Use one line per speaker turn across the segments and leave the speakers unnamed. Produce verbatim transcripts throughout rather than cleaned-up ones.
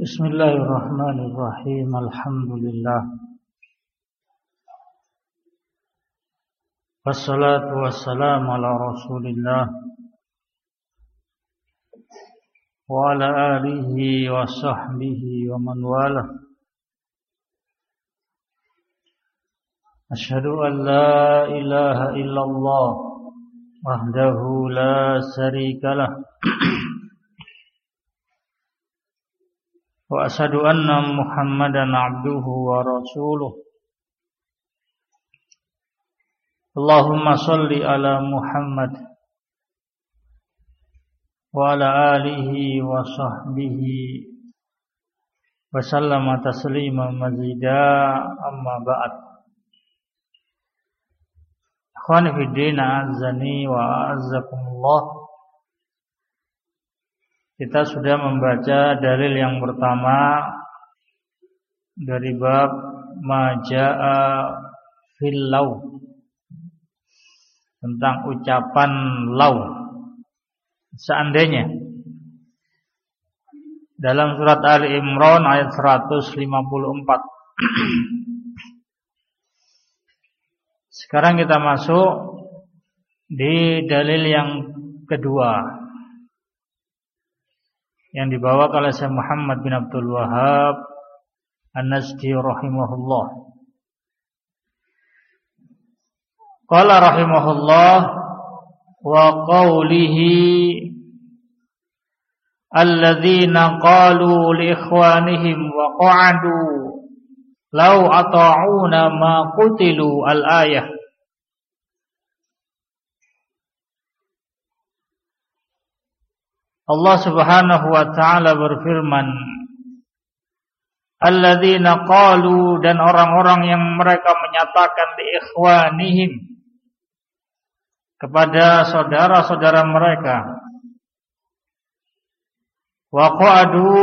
Bismillahirrahmanirrahim. Alhamdulillah. Wassalatu wassalamu ala Rasulillah wa ala alihi wa sahbihi wa man walah. Asyhadu an la ilaha illallah wahdahu la syarikalah wa asyhadu anna Muhammadan abduhu wa rasuluh. Allahumma shalli ala Muhammad wa ala alihi wa sahbihi wa sallama tasliman mazida, amma ba'd. Akhwani fid din, a'azzani wa a'azzakumullah. Kita sudah membaca dalil yang pertama dari bab maja'a fil law, tentang ucapan law, seandainya, dalam surat Ali Imran ayat seratus lima puluh empat. Sekarang kita masuk di dalil yang kedua yang dibawa oleh Syekh Muhammad bin Abdul Wahhab An-Najdi rahimahullah. Qala rahimahullah wa qawlihi alladzina qalu li ikhwanihim wa qa'adu law ata'una ma qutilu al-ayah. Allah Subhanahu wa ta'ala berfirman, alladzina qalu, dan orang-orang yang mereka menyatakan li ikhwanihim, kepada saudara-saudara mereka, wa qa'adu,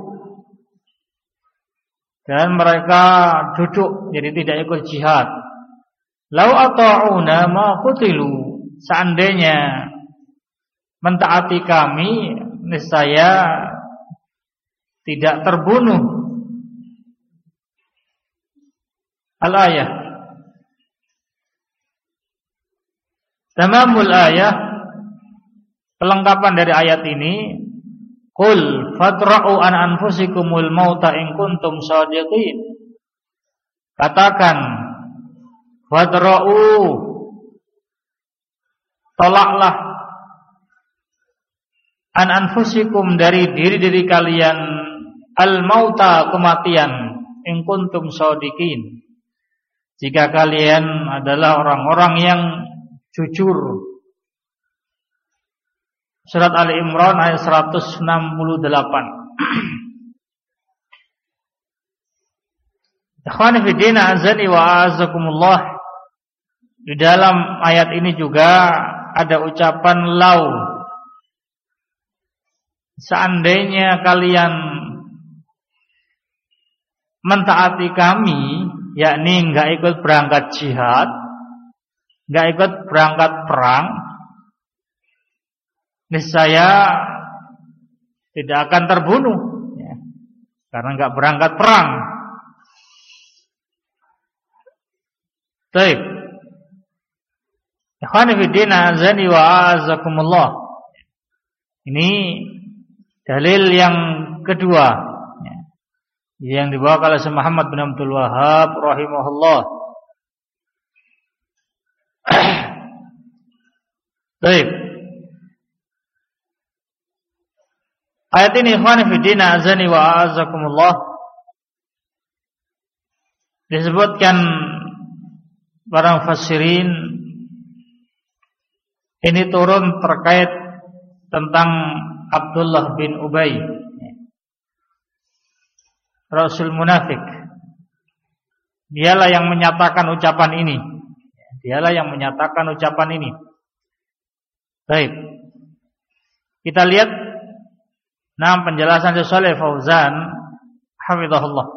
dan mereka duduk, jadi tidak ikut jihad. Lau ata'una ma qutilu, seandainya mentaati kami, niscaya tidak terbunuh. Al-ayah. Tamamul ayah, kelengkapan dari ayat ini, qul fadra'u an anfusikumul mauta in kuntum shadiqin. Katakan, fadra'u, tolaklah an anfusikum, dari diri-diri kalian, al-mauta, kematian, in kuntum shadiqin, jika kalian adalah orang-orang yang jujur. Surat Ali Imran ayat seratus enam puluh delapan. Ikhwani fi din, azani wa azakumullah. Di dalam ayat ini juga ada ucapan lau, seandainya kalian mentaati kami, yakni enggak ikut berangkat jihad, enggak ikut berangkat perang, niscaya tidak akan terbunuh, ya, karena enggak berangkat perang. Baik. Ikhwani fi din, azani wa azakumullah. Ini dalil yang kedua, ya, yang dibawa oleh Syekh Muhammad bin Abdul Wahhab rahimahullah. Baik. Ayat ini, ikhwani fi din, azani wa azakumullah, disebutkan para mufassirin ini turun terkait tentang Abdullah bin Ubay, Rasul munafik. Dialah yang menyatakan ucapan ini. Dialah yang menyatakan ucapan ini. Baik. Kita lihat nah penjelasan Syekh Shalih Fauzan hafizahullah.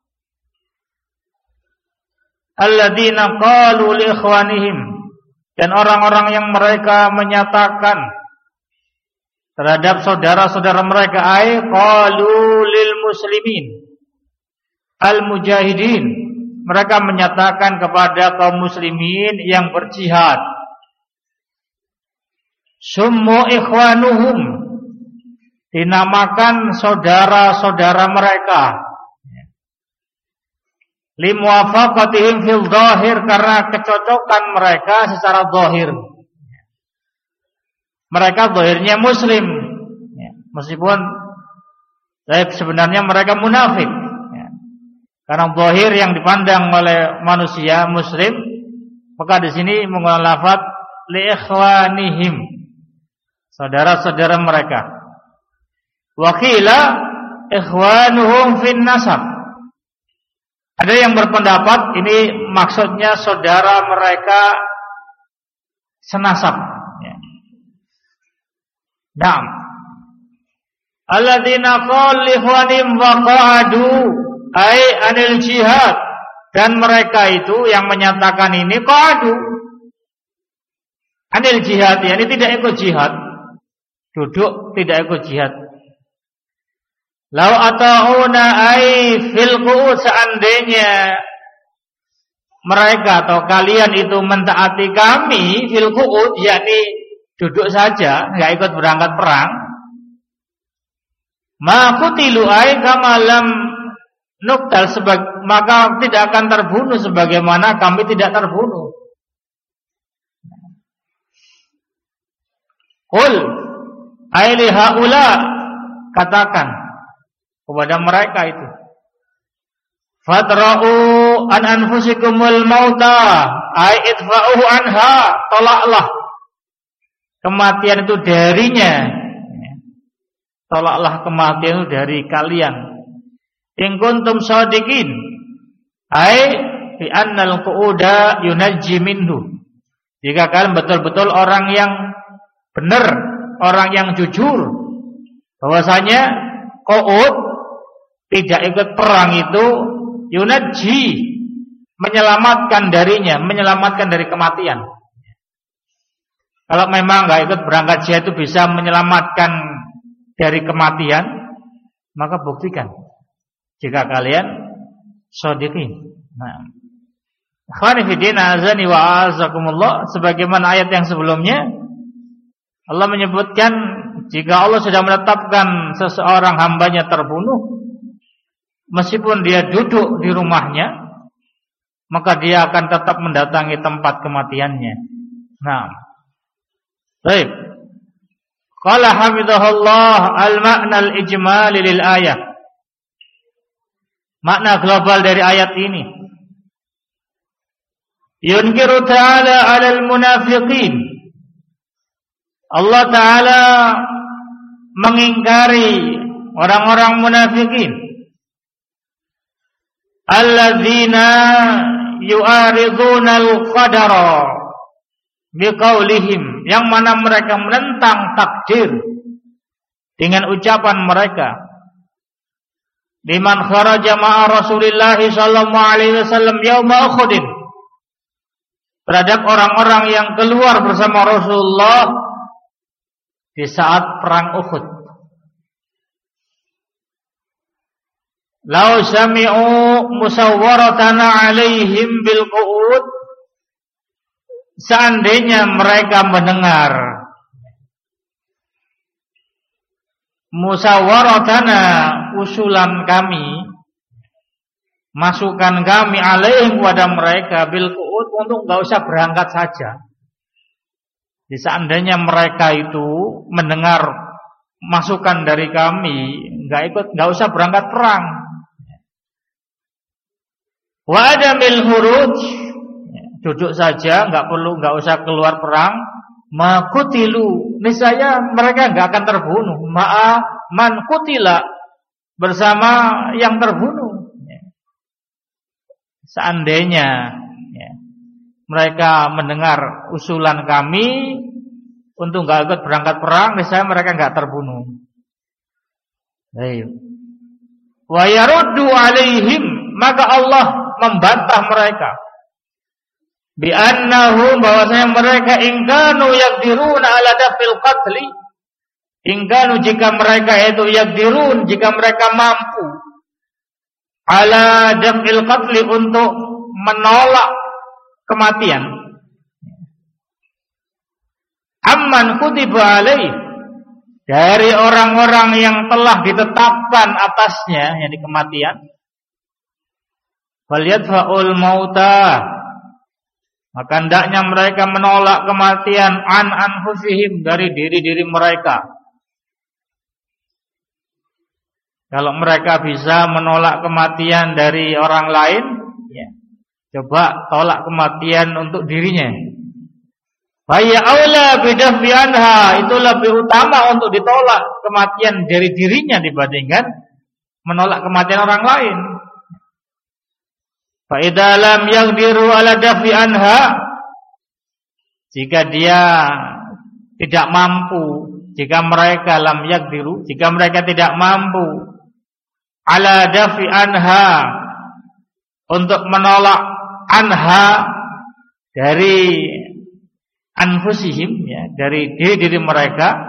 Alladzina qalu li ikhwanihim, dan orang-orang yang mereka menyatakan terhadap saudara-saudara mereka, ay qalu lil muslimin al mujahidin, mereka menyatakan kepada kaum muslimin yang berjihad, summu ikhwanuhum, dinamakan saudara-saudara mereka, limuwafaqatihim fil zahir, karena kecocokan mereka secara zahir. Mereka zahirnya muslim, meskipun sebenarnya mereka munafik. Karena zahir yang dipandang oleh manusia muslim, maka di sini menggunakan lafaz li ikhwanihim, saudara-saudara mereka. Wa qila ikhwanuhum fin nasab. Ada yang berpendapat ini maksudnya saudara mereka senasab. Naam. Alladzina qala li ikhwanihim wa qa'adu ay anil jihad, dan mereka itu yang menyatakan ini qa'adu anil jihad, yakni tidak ikut jihad, duduk tidak ikut jihad. Lau ata'una ay fil qu'ud, seandainya mereka atau kalian itu mentaati kami fil qu'ud, yakni duduk saja, enggak ikut berangkat perang, ma qutilu ay kama lam nuktal, maka tidak akan terbunuh sebagaimana kami tidak terbunuh. Qul ay li haula, katakan kepada mereka itu, fadra'u an anfusikumul mauta ay idfa'uhu anha, tolaklah kematian itu darinya, tolaklah kematian itu dari kalian. In kuntum shadiqin ay fi annal qu'uda yunajji minhu, jika kalian betul-betul orang yang benar, orang yang jujur, bahwasanya qu'ud tidak ikut perang itu yunajji, menyelamatkan darinya, menyelamatkan dari kematian. Kalau memang enggak ikut berangkat jihad itu bisa menyelamatkan dari kematian, maka buktikan jika kalian shadiqin. Nah, ikhwani fi din, azani wa azakumullah, sebagaimana ayat yang sebelumnya Allah menyebutkan jika Allah sudah menetapkan seseorang hambanya terbunuh, meskipun dia duduk di rumahnya, maka dia akan tetap mendatangi tempat kematiannya. Nah, baik. Qala hamidahullah al-ma'na al-ijmali lil ayah. Makna global dari ayat ini, yunkiru ta'ala 'alal munafiqin. Allah Ta'ala mengingkari orang-orang munafikin, alladzina yu'ariduna al-qadara biqaulihim, yang mana mereka menentang takdir dengan ucapan mereka. Liman kharaja ma'a Rasulillah sallallahu alaihi wasallam yauma Uhud, terhadap orang-orang yang keluar bersama Rasulullah di saat perang Uhud. Lau sami'u musawwaratana alaihim bil qu'ud, seandainya mereka mendengar musawwaratana, usulan kami, masukan kami alaihim kepada mereka bil qu'ud, untuk enggak usah berangkat saja. Jadi seandainya mereka itu mendengar masukan dari kami, enggak ikut, enggak usah berangkat perang. Wa adamil huruj, duduk saja, enggak perlu, enggak usah keluar perang. Makutilu, niscaya mereka enggak akan terbunuh. Ma'a man kutila, bersama yang terbunuh. Seandainya mereka mendengar usulan kami untuk enggak ikut berangkat perang, niscaya mereka enggak terbunuh. Baik. Wa yaruddu alaihim, maka Allah membantah mereka. Bi annahum, bahwasanya mereka ingkanu yaqdiruna ala dafil qatli, ingkanu jika mereka itu yaqdirun, jika mereka mampu ala daf'il qatli, untuk menolak kematian, amman kutiba alaih, dari orang-orang yang telah ditetapkan atasnya, yakni kematian, falyadfa'ul mauta, maka hendaknya mereka menolak kematian an anfusihim, dari diri-diri mereka. Kalau mereka bisa menolak kematian dari orang lain, ya, coba tolak kematian untuk dirinya. Faya aula bidaf'i anha, itu lebih utama untuk ditolak kematian dari dirinya dibandingkan menolak kematian orang lain. Fa idza lam yaqdiru ala daf'i anha, jika dia tidak mampu, jika mereka lam yaqdiru, jika mereka tidak mampu ala daf'i anha, untuk menolak anha dari anfusihim, ya, dari diri-diri mereka,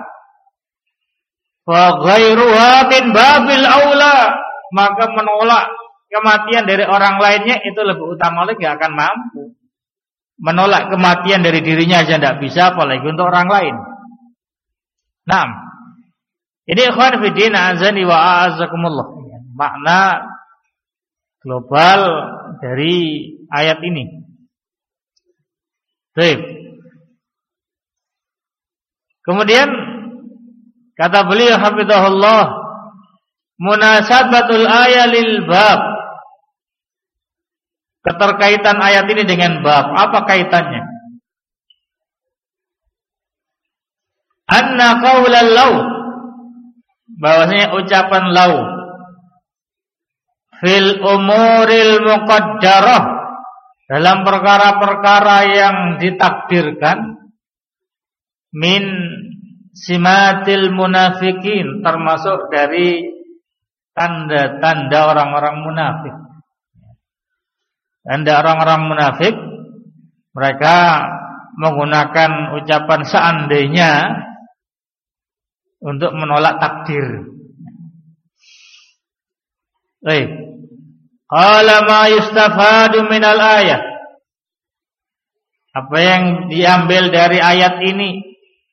fa ghairuha min babil aula, maka menolak kematian dari orang lainnya itu lebih utama lagi, gak akan mampu. Menolak kematian dari dirinya aja tidak bisa, apalagi untuk orang lain. Nah, ini ikhwan fillah azani wa a'azakumullah, makna global dari ayat ini. Baik. Kemudian kata beliau hafizahullah, munasabatul ayat lil bab, keterkaitan ayat ini dengan bab. Apa kaitannya? Anna qaulal law, bahwasanya ucapan law fil umuril muqaddarah, dalam perkara-perkara yang ditakdirkan, min simatil munafikin, termasuk dari tanda-tanda orang-orang munafik. Tanda orang-orang munafik, mereka menggunakan ucapan seandainya untuk menolak takdir. Baik. Qala ma yustafadu minal ayat, apa yang diambil dari ayat ini?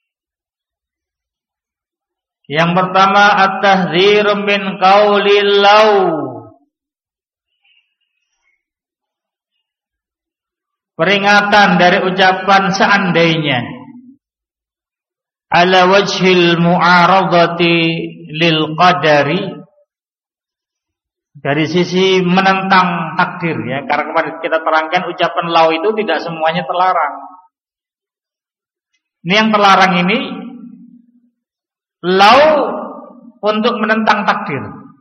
Yang pertama, at-tahdziru min qaulil law, peringatan dari ucapan seandainya, ala wajhil mu'aradati lil qadari, dari sisi menentang takdir, ya, karena kemarin kita terangkan ucapan law itu tidak semuanya terlarang. Ini yang terlarang ini law untuk menentang takdir.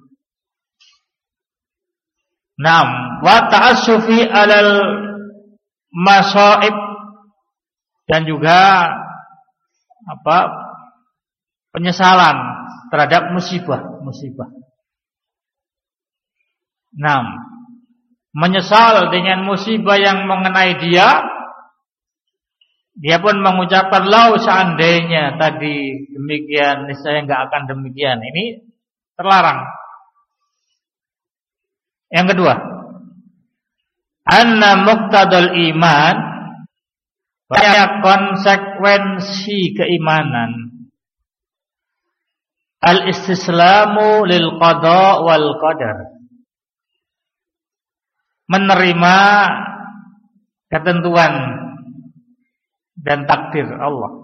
Naam, wa ta'assufi alal masaib, dan juga apa? penyesalan terhadap musibah-musibah. Naam, menyesal dengan musibah yang mengenai dia. Dia pun mengucapkan lau, seandainya tadi demikian, niscaya enggak akan demikian. Ini terlarang. Yang kedua, anna muqtadal iman, banyak konsekuensi keimanan, al-istislamu lil qada wal qadar, menerima ketentuan dan takdir Allah.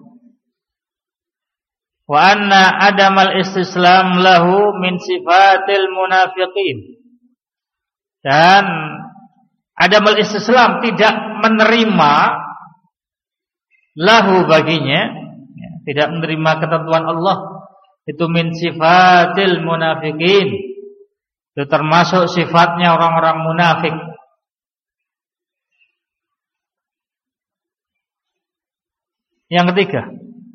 Wa anna adamal istislam lahu min sifatil munafiqin, dan adamal istislam, tidak menerima, lahu baginya, tidak menerima ketentuan Allah, itu min sifatil munafiqin, itu termasuk sifatnya orang-orang munafik. Yang ketiga,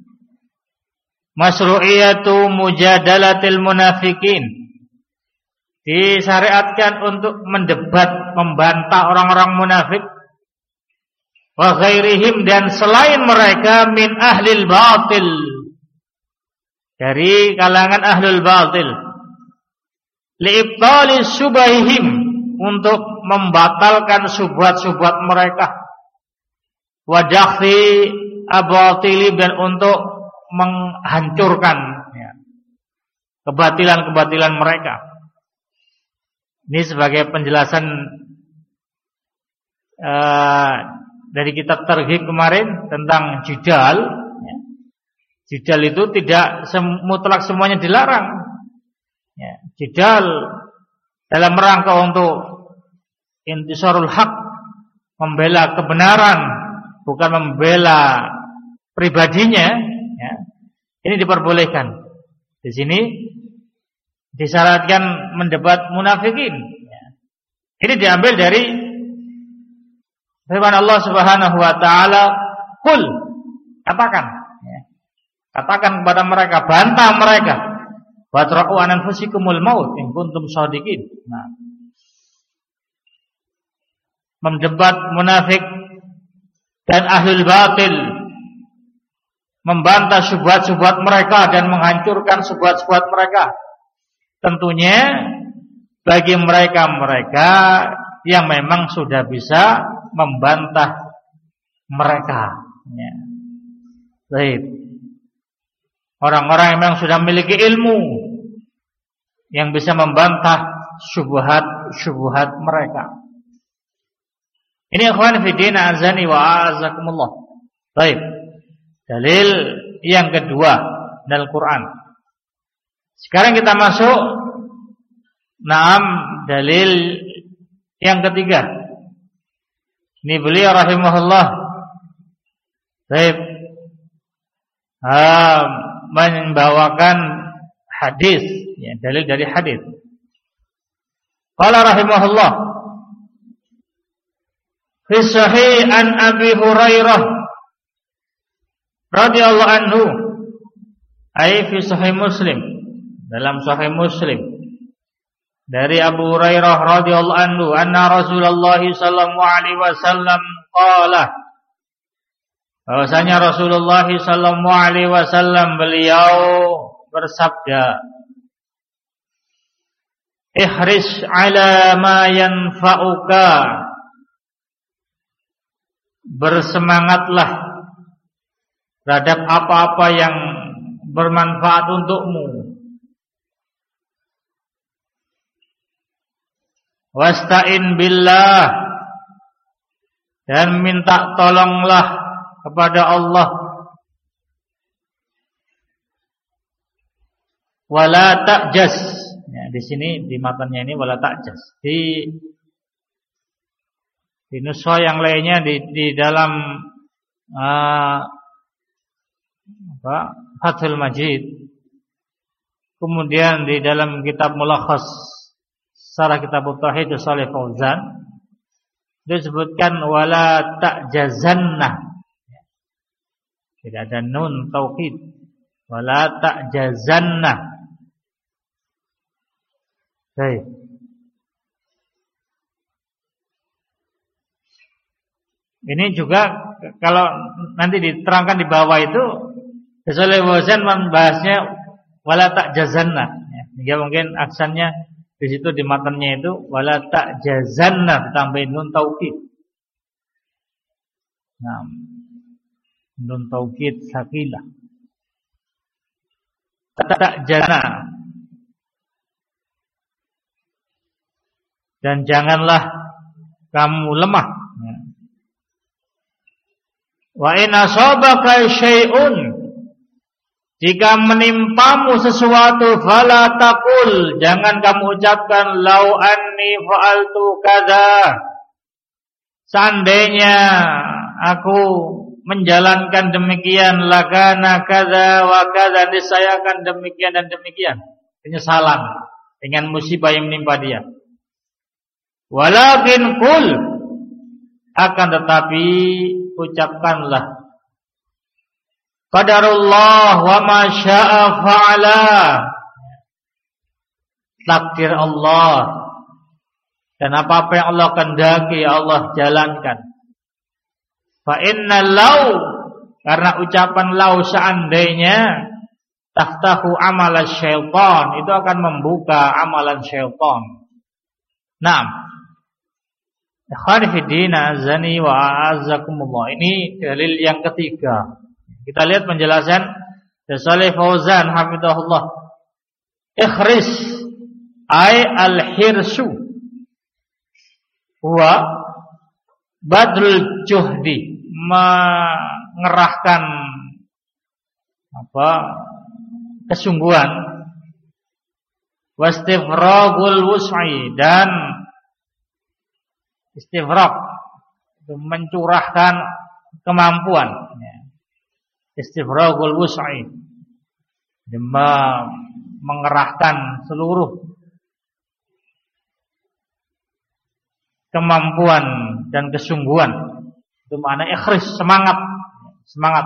masyru'iyatu mujadalatil munafikin, disyariatkan untuk mendebat, membantah orang-orang munafik, wa ghairihim, dan selain mereka, min ahlil batil, dari kalangan ahlul batil li'ibtali subahihim, untuk membatalkan subhat-subhat mereka, wa dakhfi abatili, dan untuk menghancurkan ya, kebatilan-kebatilan mereka. Ini sebagai penjelasan uh, dari kitab Targhib kemarin tentang jidal. Ya. Jidal itu tidak sem- mutlak semuanya dilarang. Ya. Jidal dalam rangka untuk intisarul haq, membela kebenaran, bukan membela pribadinya. Ya. Ini diperbolehkan. Di sini disyaratkan mendebat munafikin. Ini diambil dari firman Allah Subhanahu wa taala, "Qul," katakan, katakan kepada mereka, bantah mereka, "Watra'u an anfusikumul maut in kuntum shadiqin." Nah, mendebat munafik dan ahlul batil, membantah syubhat-syubhat mereka dan menghancurkan syubhat-syubhat mereka. Tentunya bagi mereka-mereka yang memang sudah bisa membantah mereka. Ya. Baik. Orang-orang yang memang sudah memiliki ilmu yang bisa membantah syubhat-syubhat mereka. Ini ikhwan fi din azani wa azakumullah. Baik. Dalil yang kedua dari Al-Qur'an. Sekarang kita masuk naam dalil yang ketiga. Ini beliau rahimahullah baik ah, membawakan hadis, ya, dalil dari hadis. Qala rahimahullah fi sahih an Abi Hurairah radhiyallahu anhu, ai fi sahih Muslim, dalam sahih Muslim dari Abu Hurairah radhiyallahu anhu, anna Rasulullah sallallahu alaihi wasallam qala, bahwasanya Rasulullah sallallahu alaihi wasallam beliau bersabda, ihris ala ma yanfa'uka, bersemangatlah terhadap apa-apa yang bermanfaat untukmu. Wasta'in billah, dan minta tolonglah kepada Allah. Wala ta'jas, ya, di sini di matanya ini wala ta'jas. Di di nusha yang lainnya di di dalam uh, apa? Fathul Majid. Kemudian di dalam kitab Mulakhas Sarah Kitab Tauhid Shalih Fauzan disebutkan wala ta'jazanna. Tidak ada nun taukid. Wala ta'jazanna. Baik. Ini juga kalau nanti diterangkan di bawah itu Shalih Fauzan membahasnya wala ta'jazanna. Ya, mungkin aksannya di situ di matanya itu wala ta'jazanna ditambahin nun taukid. Nah, nun taukid sakilah. Ta'jazanna. Dan janganlah kamu lemah. Wa in asabaka syai'un, jika menimpamu sesuatu, fala taqul, jangan kamu ucapkan lau anni fa'altu kadza, seandainya aku menjalankan demikian, lakana kadza wa kadza, niscaya akan demikian dan demikian. Penyesalan dengan musibah yang menimpa dia. Walakin qul, akan tetapi ucapkanlah qadarullah wa ma syaa fa'ala, takdir Allah dan apa-apa yang Allah kehendaki Allah jalankan. Fa inna law, karena ucapan law seandainya, taftahu amalan syaitan, itu akan membuka amalan syaitan. Naam. Ikhwani fi din, azani wa a'azzakumullah. Ini dalil yang ketiga. Kita lihat penjelasan Shalih Fauzan hafizahullah. Ikhris ay al-hirsu wa badrul juhdi, mengerahkan apa kesungguhan, wastifragul wus'i, dan istifrag itu mencurahkan kemampuan, istifragul wus'i, mengerahkan seluruh kemampuan dan kesungguhan. Itu makna ikhris, semangat, semangat.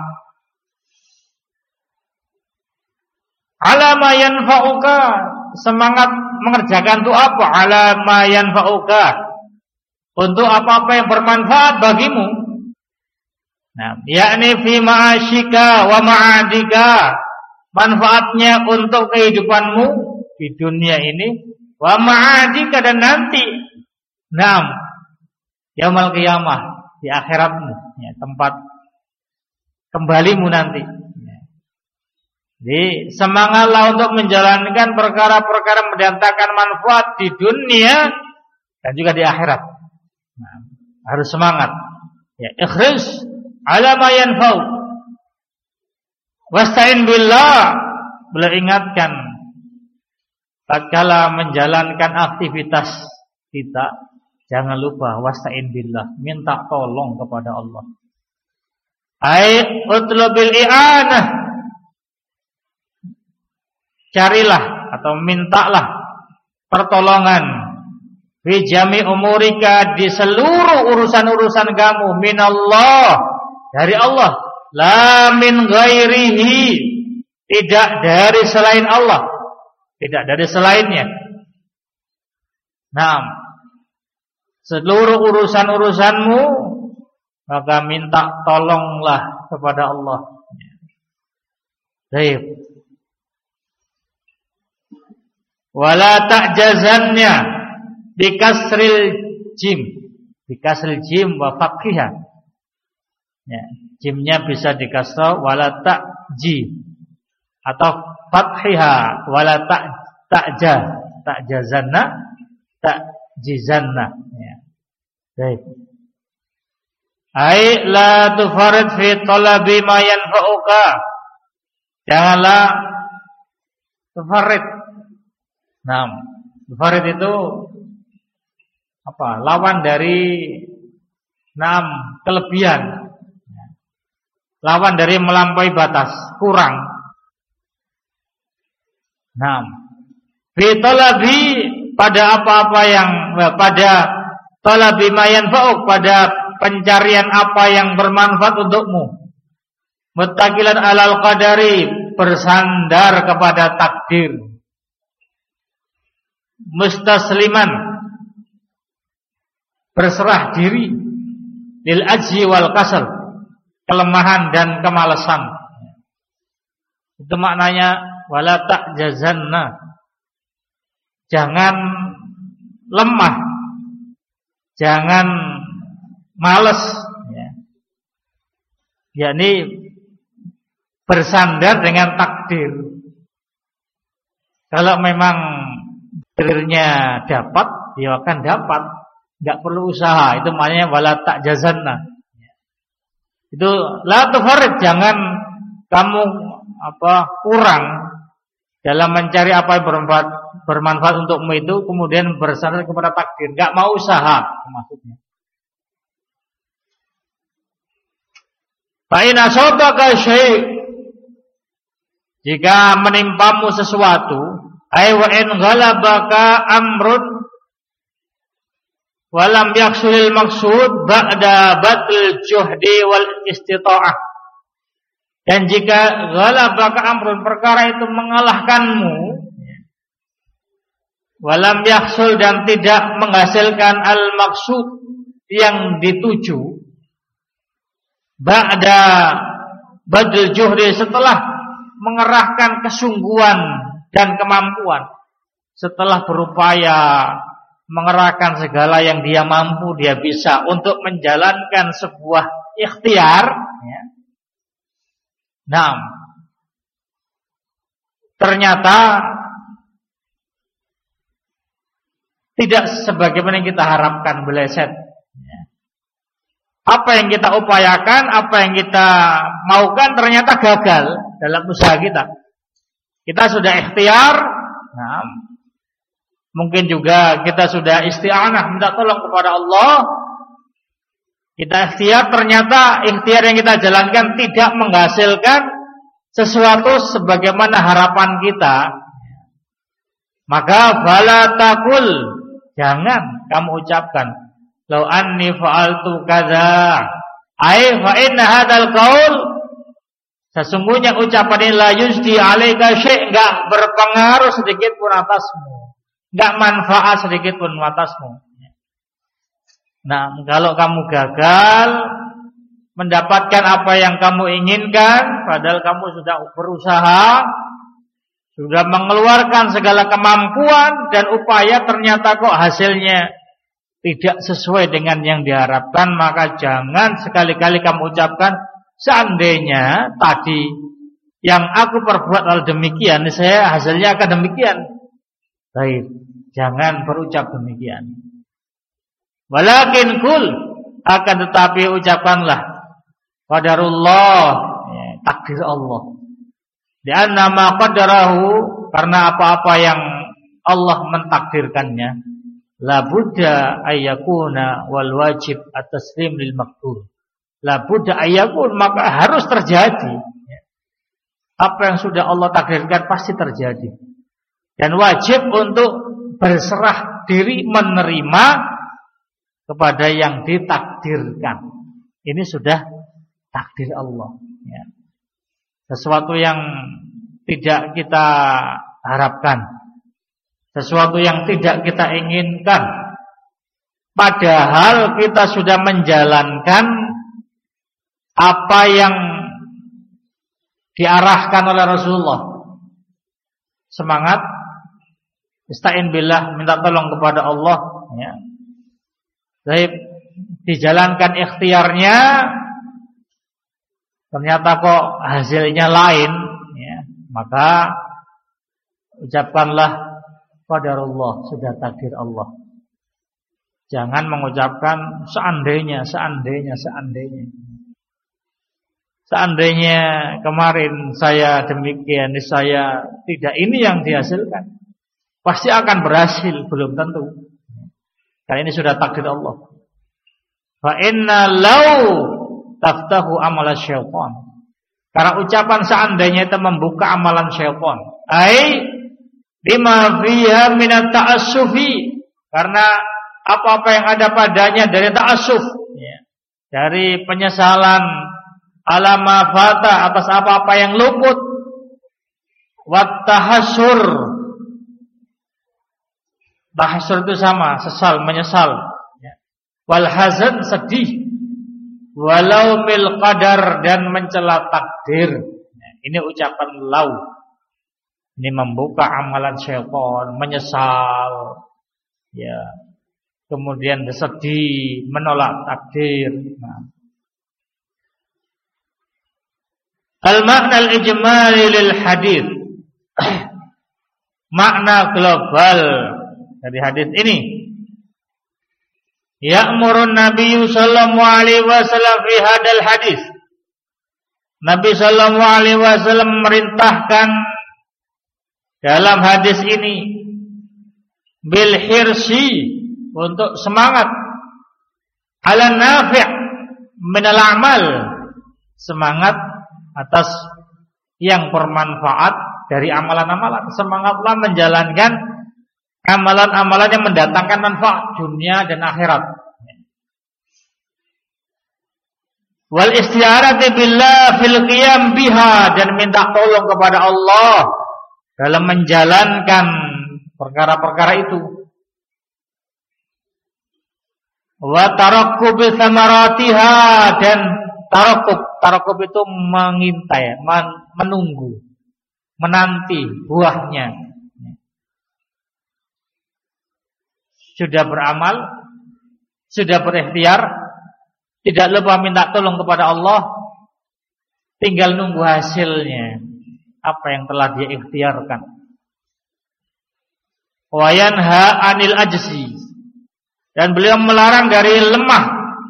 Ala ma yanfa'uka, semangat mengerjakan itu apa? Ala ma yanfa'uka, untuk apa-apa yang bermanfaat bagimu. Nah, yakni fi ma'asyika wa ma'adika, manfaatnya untuk kehidupanmu di dunia ini, wa ma'adika, dan nanti, nah, yaumul qiyamah, di akhiratmu, ya, tempat kembalimu nanti. Jadi semangatlah untuk menjalankan perkara-perkara mendatangkan manfaat di dunia dan juga di akhirat. Nah, harus semangat. Ya, ikhris ala ma yanfa'u. Wasta'in billah. Beliau ingatkan tatkala menjalankan aktivitas kita, jangan lupa wasta'in billah, minta tolong kepada Allah. Ai utlubil i'anah, carilah atau mintalah pertolongan fi jami umurika, di seluruh urusan-urusan kamu, minallah, dari Allah, la min ghairihi, tidak dari selain Allah, tidak dari selainnya. Nah, seluruh urusan-urusanmu maka minta tolonglah kepada Allah. Baik. Wala ta'jazannya bikasril jim, bikasril jim wa fathiha. Ya, jimnya bisa dikasrah wala ta'ji atau fathiha wala ta' ta'ja, ta'jazanna, ta'jizanna. Ya. Baik. Ai la tufarid fi talabi ma yanfa'uka. Janganlah tufarid. Nah, tufarid itu apa? Lawan dari enam kelebihan. Lawan dari melampaui batas, kurang. Nah, fi talabi, pada apa-apa yang, pada talabi ma yanfa'uk, pada pencarian apa yang bermanfaat untukmu. Muttaqilan alal qadari, bersandar kepada takdir. Mustasliman, berserah diri, lil ajzi wal kasal, kelemahan dan kemalasan. Itu maknanya wala ta'jazanna, jangan lemah, jangan malas, ya. Yakni bersandar dengan takdir. Kalau memang takdirnya dapat, ya akan dapat, enggak perlu usaha. Itu maknanya wala ta'jazanna. Itu la tufarid, jangan kamu apa kurang dalam mencari apa yang bermanfaat, bermanfaat untukmu itu, kemudian bersandar kepada takdir, enggak mau usaha maksudnya. Fa in asabaka syai', jika menimpamu sesuatu, ay wa in ghalabaka amrun walam yaksulil maksud ba'da batil juhdi wal istita'ah. Dan jika ghalabaka amrun, perkara itu mengalahkanmu, walam yaksul, dan tidak menghasilkan al maksud yang dituju, ba'da badil juhdi, setelah mengerahkan kesungguhan dan kemampuan. Setelah berupaya mengerahkan segala yang dia mampu, dia bisa untuk menjalankan sebuah ikhtiar, ya. Nah, ternyata tidak sebagaimana yang kita harapkan, meleset. Apa yang kita upayakan, apa yang kita maukan ternyata gagal dalam usaha kita. Kita sudah ikhtiar, nah, mungkin juga kita sudah isti'anah, minta tolong kepada Allah. Kita ikhtiar, ternyata ikhtiar yang kita jalankan tidak menghasilkan sesuatu sebagaimana harapan kita. Maka fala taqul, jangan kamu ucapkan lau anni fa'altu kadza, ai fa inna hadzal qaul, sesungguhnya ucapan ini la yusdi alaika syai', enggak berpengaruh sedikit pun atasmu, enggak manfaat sedikit pun atasmu. Nah, kalau kamu gagal mendapatkan apa yang kamu inginkan, padahal kamu sudah berusaha, sudah mengeluarkan segala kemampuan dan upaya, ternyata kok hasilnya tidak sesuai dengan yang diharapkan, maka jangan sekali-kali kamu ucapkan seandainya tadi yang aku perbuat hal demikian, saya hasilnya akan demikian. Baik, jangan berucap demikian. Walakin kul, akan tetapi ucapkanlah qadarullah, ya, takdir Allah. Di anna ma qadarahu, karena apa-apa yang Allah mentakdirkannya, la budda ayyakuna wal wajib at-taslim lil maqdur. La budda ayyakun, maka harus terjadi. Apa yang sudah Allah takdirkan pasti terjadi. Dan wajib untuk berserah diri menerima kepada yang ditakdirkan. Ini sudah takdir Allah, ya. Sesuatu yang tidak kita harapkan, sesuatu yang tidak kita inginkan, padahal kita sudah menjalankan apa yang diarahkan oleh Rasulullah. Semangat, ista'in billah, minta tolong kepada Allah, ya. Baik, dijalankan ikhtiarnya, ternyata kok hasilnya lain, ya, maka ucapkanlah qadarullah, sudah takdir Allah. Jangan mengucapkan seandainya, seandainya, seandainya. Seandainya kemarin saya demikian, saya tidak, ini yang dihasilkan. Pasti akan berhasil, belum tentu. Karena ini sudah takdir Allah. Fa inna law taftahu amalan syaitan. Karena ucapan seandainya itu membuka amalan syaitan. Ai bima fiha minat ta'assufi, karena apa-apa yang ada padanya dari ta'assuf, ya, dari penyesalan ala ma fata, atas apa-apa yang luput, wat tahassur. Tahassur itu sama, sesal, menyesal, ya. Wal hazan, sedih, walau mil qadar, dan mencela takdir. Ya, ini ucapan lau. Ini membuka amalan syaitan, menyesal, ya, kemudian bersedih, menolak takdir. Nah. Al-makna al-ijmali lil hadis. Makna global dari hadis ini. Ya'murun Nabi sallallahu alaihi wasallam fi hadal hadis. Nabi sallallahu alaihi wasallam memerintahkan dalam hadis ini bil hirsi, untuk semangat, ala nafi' minal amal, semangat atas yang bermanfaat dari amalan-amalan. Semangatlah menjalankan amalan-amalan yang mendatangkan manfaat dunia dan akhirat. Wal isti'arati billah fil qiyam biha, dan minta tolong kepada Allah dalam menjalankan perkara-perkara itu. Wa tarakkub thamaratiha, dan tarakub, tarakub itu mengintai, menunggu, menanti buahnya. Sudah beramal, sudah berikhtiar, tidak lupa minta tolong kepada Allah, tinggal nunggu hasilnya apa yang telah dia ikhtiarkan. Wa yanha 'anil ajzi, dan beliau melarang dari lemah.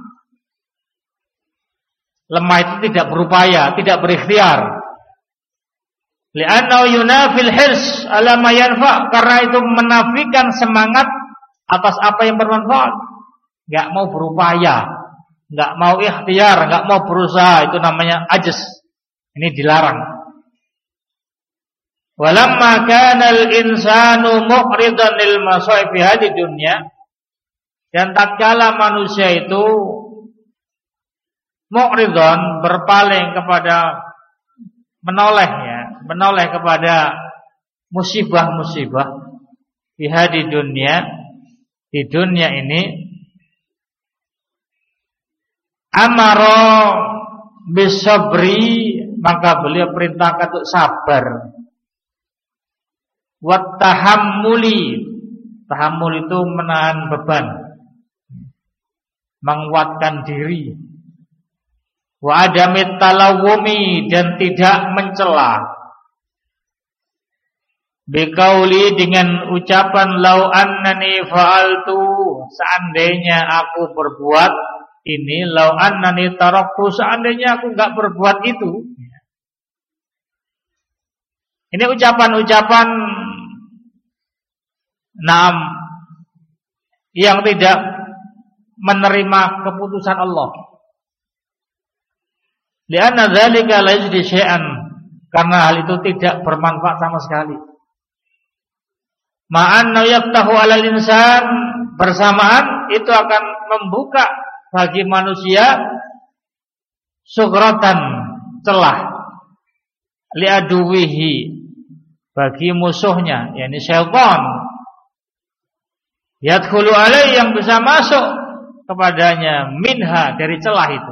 Lemah itu tidak berupaya, tidak berikhtiar. Li'annahu yunafil hirs 'ala ma yanfa, karena itu menafikan semangat atas apa yang bermanfaat. Enggak mau berupaya, enggak mau ikhtiar, enggak mau berusaha, itu namanya ajz. Ini dilarang. Walamma kana al-insanu muqridan lil masa'ib fi hadhihi dunya, dan tatkala manusia itu muqridan, berpaling kepada, menoleh ya, menoleh kepada musibah-musibah di hadhihi dunya, di dunia ini, amara bisabri, maka beliau perintahkan untuk sabar. Wat tahammuli, tahammul itu menahan beban, menguatkan diri. Wa adamit talawumi, dan tidak mencela. Biqauli, dengan ucapan lau annani fa'altu, seandainya aku berbuat ini, lau annani taraktu, seandainya aku enggak berbuat itu. Ini ucapan-ucapan naam yang tidak menerima keputusan Allah. Lianna dzalika la yajdi syai'an, karena hal itu tidak bermanfaat sama sekali. Ma'anna yaftahu 'alal insan, bersamaan itu akan membuka bagi manusia sugratan, celah, liaduwihi, bagi musuhnya, yakni syaitan, yadkhulu alai, yang bisa masuk kepadanya, minha, dari celah itu,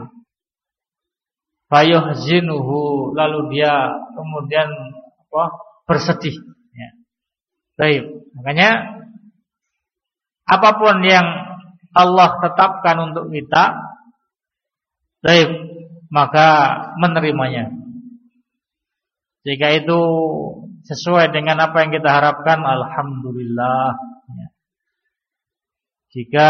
fayuhzinuhu, lalu dia kemudian apa, bersedih ya. Baik, makanya apapun yang Allah tetapkan untuk kita, baik, maka menerimanya. Jika itu sesuai dengan apa yang kita harapkan, alhamdulillah. Jika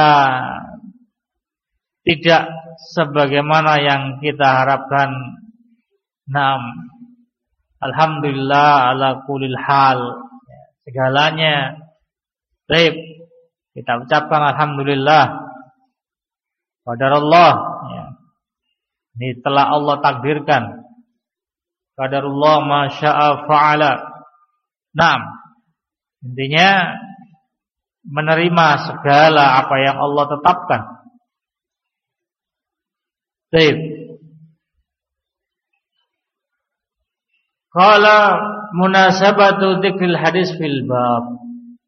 tidak sebagaimana yang kita harapkan, naam, alhamdulillah ala kulil hal, segalanya baik, kita ucapkan alhamdulillah, qadarullah ya. Ini telah Allah takdirkan, qadarullah ma syaa fa'ala. Naam, intinya menerima segala apa yang Allah tetapkan. Baik. Qala munasabatu dzikril hadis fil bab.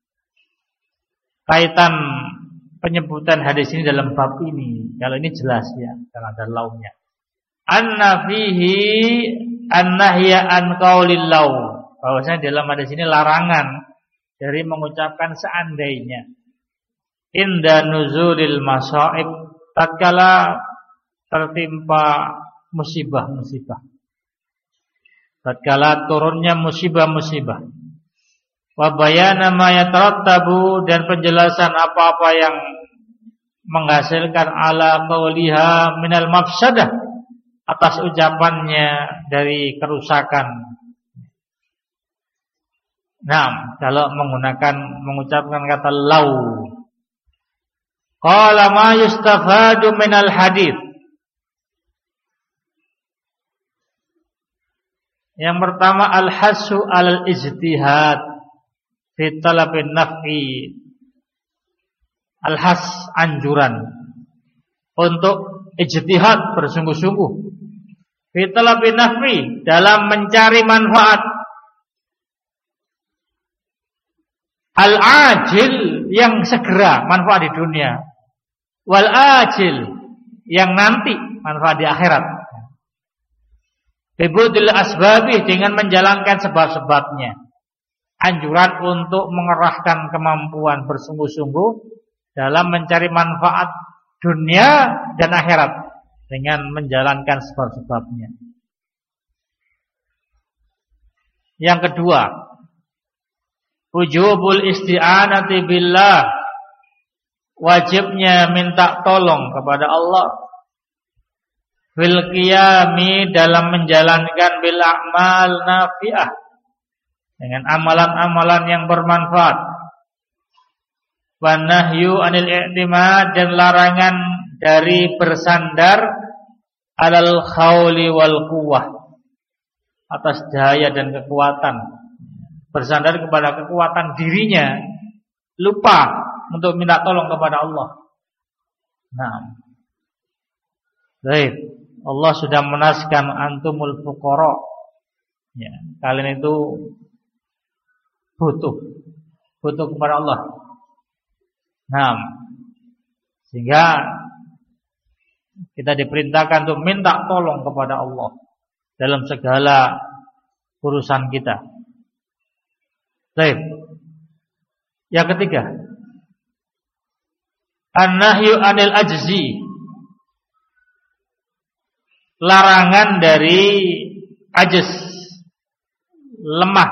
Kaitan penyebutan hadis ini dalam bab ini. Kalau ini jelas ya, karena ada laumnya. Anna fihi an-nahya an qaulil law. Bahwasanya dalam hadis ini larangan dari mengucapkan seandainya. Inda nuzulil masaib, tatkala tertimpa musibah-musibah, tatkala turunnya musibah-musibah. Wa bayana ma yatarattabu, dan penjelasan apa-apa yang menghasilkan ala qauliha minal mafsadah, atas ucapannya dari kerusakan. Nah, kalau menggunakan mengucapkan kata lau. Qala ma yustafadu minal hadits. Yang pertama, al-hasu al-ijtihad fi talabin naf'i. Al-has, anjuran untuk ijtihad, bersungguh-sungguh, fi talabin naf'i, dalam mencari manfaat. Al-ajil, yang segera, manfaat di dunia. Wal-ajil, yang nanti, manfaat di akhirat. Bibudil asbabi, dengan menjalankan sebab-sebabnya. Anjuran untuk mengerahkan kemampuan bersungguh-sungguh dalam mencari manfaat dunia dan akhirat dengan menjalankan sebab-sebabnya. Yang kedua, wujubul isti'anati billah, wajibnya minta tolong kepada Allah fil qiyami, dalam menjalankan bil a'mal nafi'ah, dengan amalan-amalan yang bermanfaat. Wa nahyu anil i'timad, dan larangan dari bersandar alal khawli wal quwwah, atas daya dan kekuatan. Bersandar kepada kekuatan dirinya, lupa untuk minta tolong kepada Allah. Nah, baik, Allah sudah menaskan antumul fuqara. Ya, kalian itu butuh, butuh kepada Allah. Nah, sehingga kita diperintahkan untuk minta tolong kepada Allah dalam segala urusan kita. Baik. Yang ketiga, an-nahyu anil ajzi, larangan dari ajz, lemah,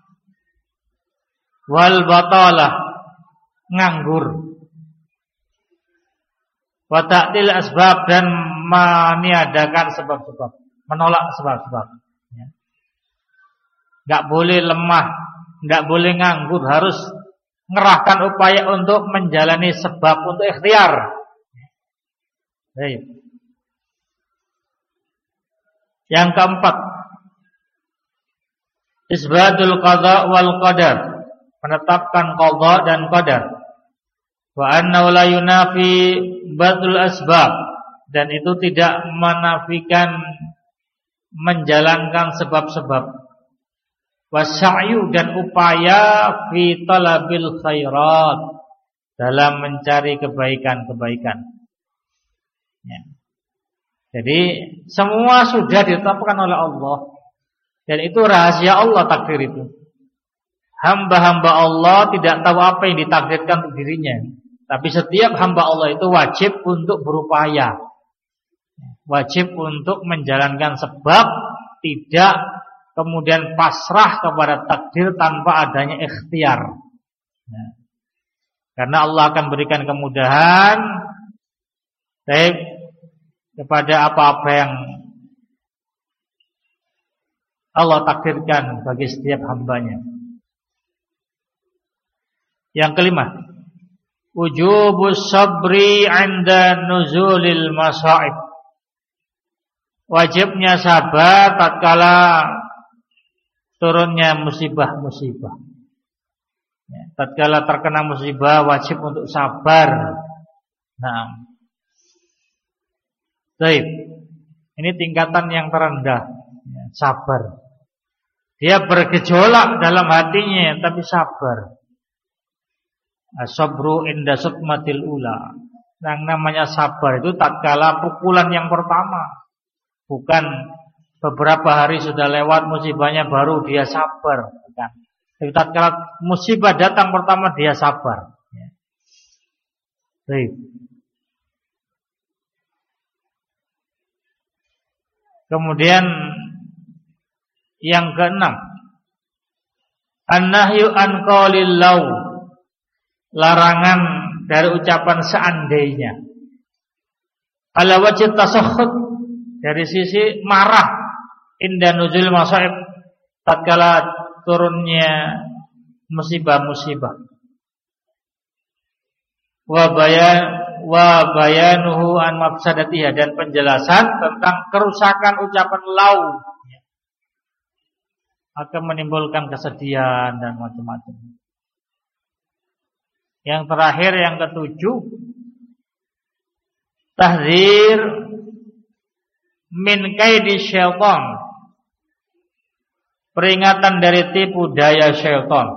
wal batalah, nganggur, wa ta'til asbab, dan meniadakan sebab-sebab, menolak sebab-sebab. Enggak boleh lemah, enggak boleh nganggur, harus ngerahkan upaya untuk menjalani sebab, untuk ikhtiar. Baik. Yang keempat, isbatul qada wal qadar, menetapkan qada dan qadar. Wa annahu la yunafi batul asbab, dan itu tidak menafikan menjalankan sebab-sebab. Wasa'yu, dan upaya fi talabil khairat, dalam mencari kebaikan-kebaikan. Ya. Jadi semua sudah ditetapkan oleh Allah, dan itu rahasia Allah, takdir itu. Hamba-hamba Allah tidak tahu apa yang ditakdirkan untuk dirinya, tapi setiap hamba Allah itu wajib untuk berupaya, wajib untuk menjalankan sebab, tidak kemudian pasrah kepada takdir tanpa adanya ikhtiar. Nah, karena Allah akan berikan kemudahan baik kepada apa-apa yang Allah takdirkan bagi setiap hambanya. Yang kelima, wujubus sabri 'inda nuzulil masa'ib, wajibnya sabar tatkala turunnya musibah-musibah. Ya, tatkala terkena musibah wajib untuk sabar. Nah, baik. Ini tingkatan yang terendah, ya, sabar. Dia bergejolak dalam hatinya, tapi sabar. As-sabru inda sutmatil ula. Yang namanya sabar itu tatkala pukulan yang pertama, bukan beberapa hari sudah lewat musibahnya baru dia sabar, bukan. Tapi tatkala musibah datang pertama dia sabar. Baik. Kemudian yang keenam, an-nahyu an qaulil law, larangan dari ucapan seandainya. Ala wajh tasakhut, dari sisi marah, inda nuzul masaib, tatkala turunnya musibah-musibah. Wa bayan wa bayanuhu an mafsadatiha, dan penjelasan tentang kerusakan ucapan lau akan menimbulkan kesedihan dan macam-macam. Yang terakhir, yang ketujuh, tahdzir min kaidi syaitan, peringatan dari tipu daya syaitan.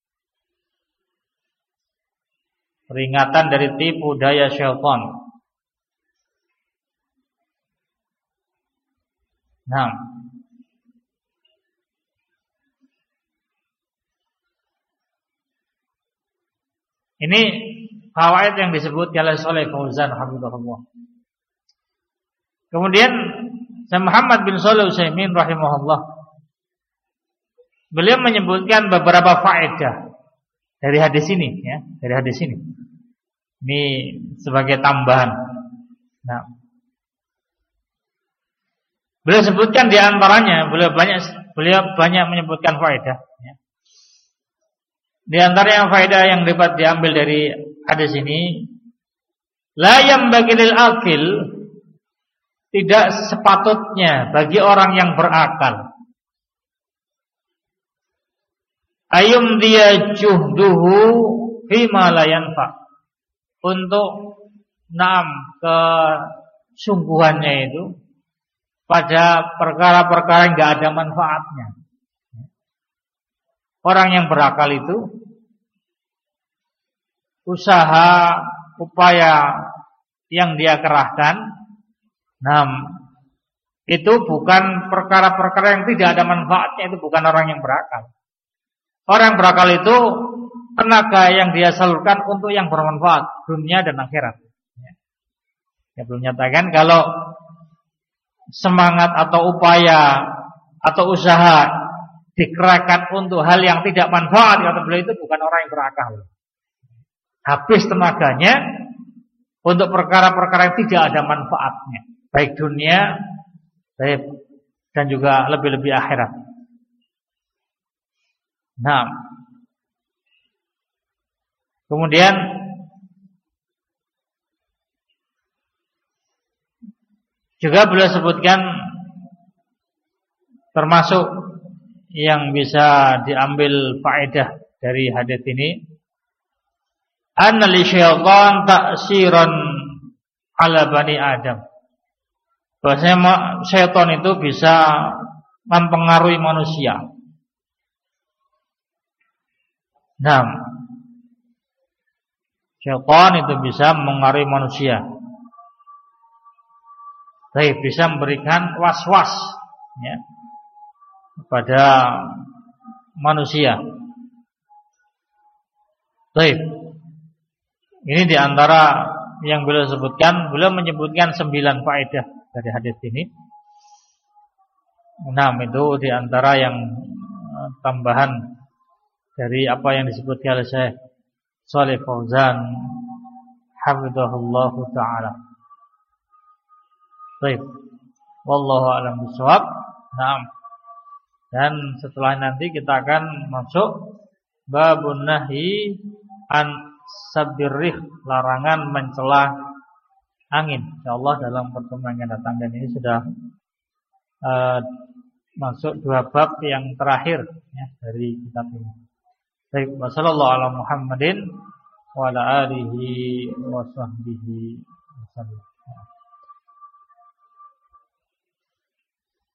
Peringatan dari tipu daya syaitan. Nah, Ini fawaid yang disebut oleh Shalih Fauzan hafizahullah. Kemudian Syekh Muhammad bin Shalih Al-Utsaimin rahimahullah, beliau menyebutkan beberapa faedah dari hadis ini, ya, dari hadis ini. Ini sebagai tambahan. Nah, beliau sebutkan di antaranya, beliau banyak beliau banyak menyebutkan faedah, ya. Di antaranya faedah yang dapat diambil dari hadis ini, la yambaghi lil aqil, tidak sepatutnya bagi orang yang berakal, ayum dia juhduhu fima la yanfa, untuk naam kesungguhannya itu pada perkara-perkara yang enggak ada manfaatnya. Orang yang berakal itu usaha, upaya yang dia kerahkan, nah, itu bukan perkara-perkara yang tidak ada manfaatnya, itu bukan orang yang berakal. Orang yang berakal itu tenaga yang dia salurkan untuk yang bermanfaat, dunia dan akhirat. Ya, belum nyatakan kalau semangat atau upaya atau usaha dikerahkan untuk hal yang tidak manfaat, kata beliau, itu bukan orang yang berakal. Habis tenaganya untuk perkara-perkara yang tidak ada manfaatnya, baik dunia baik dan juga lebih-lebih akhirat. Nah, kemudian juga beliau sebutkan termasuk yang bisa diambil faedah dari hadis ini, anna li syaitan ta'siran ala bani Adam. Bahwasanya syaitan itu bisa mempengaruhi manusia. Nah, syaitan itu bisa mempengaruhi manusia. Baik, bisa memberikan was-was, ya, kepada manusia. Baik. Ini diantara yang beliau sebutkan. Beliau menyebutkan sembilan faedah dari hadis ini. Enam itu diantara yang tambahan dari apa yang disebutkan oleh Syekh Shalih Fauzan hafizahullah taala. Baik. Wallahu a'lam bishawab. Naam. Dan setelah nanti kita akan masuk babun nahi an sabirrih, larangan mencela angin. Insyaallah dalam pertemuan yang datang, dan ini sudah uh, masuk dua bab yang terakhir, ya, dari kitab ini. Baik, wassallallahu ala Muhammadin wa ala alihi wa sahbihi wasallam.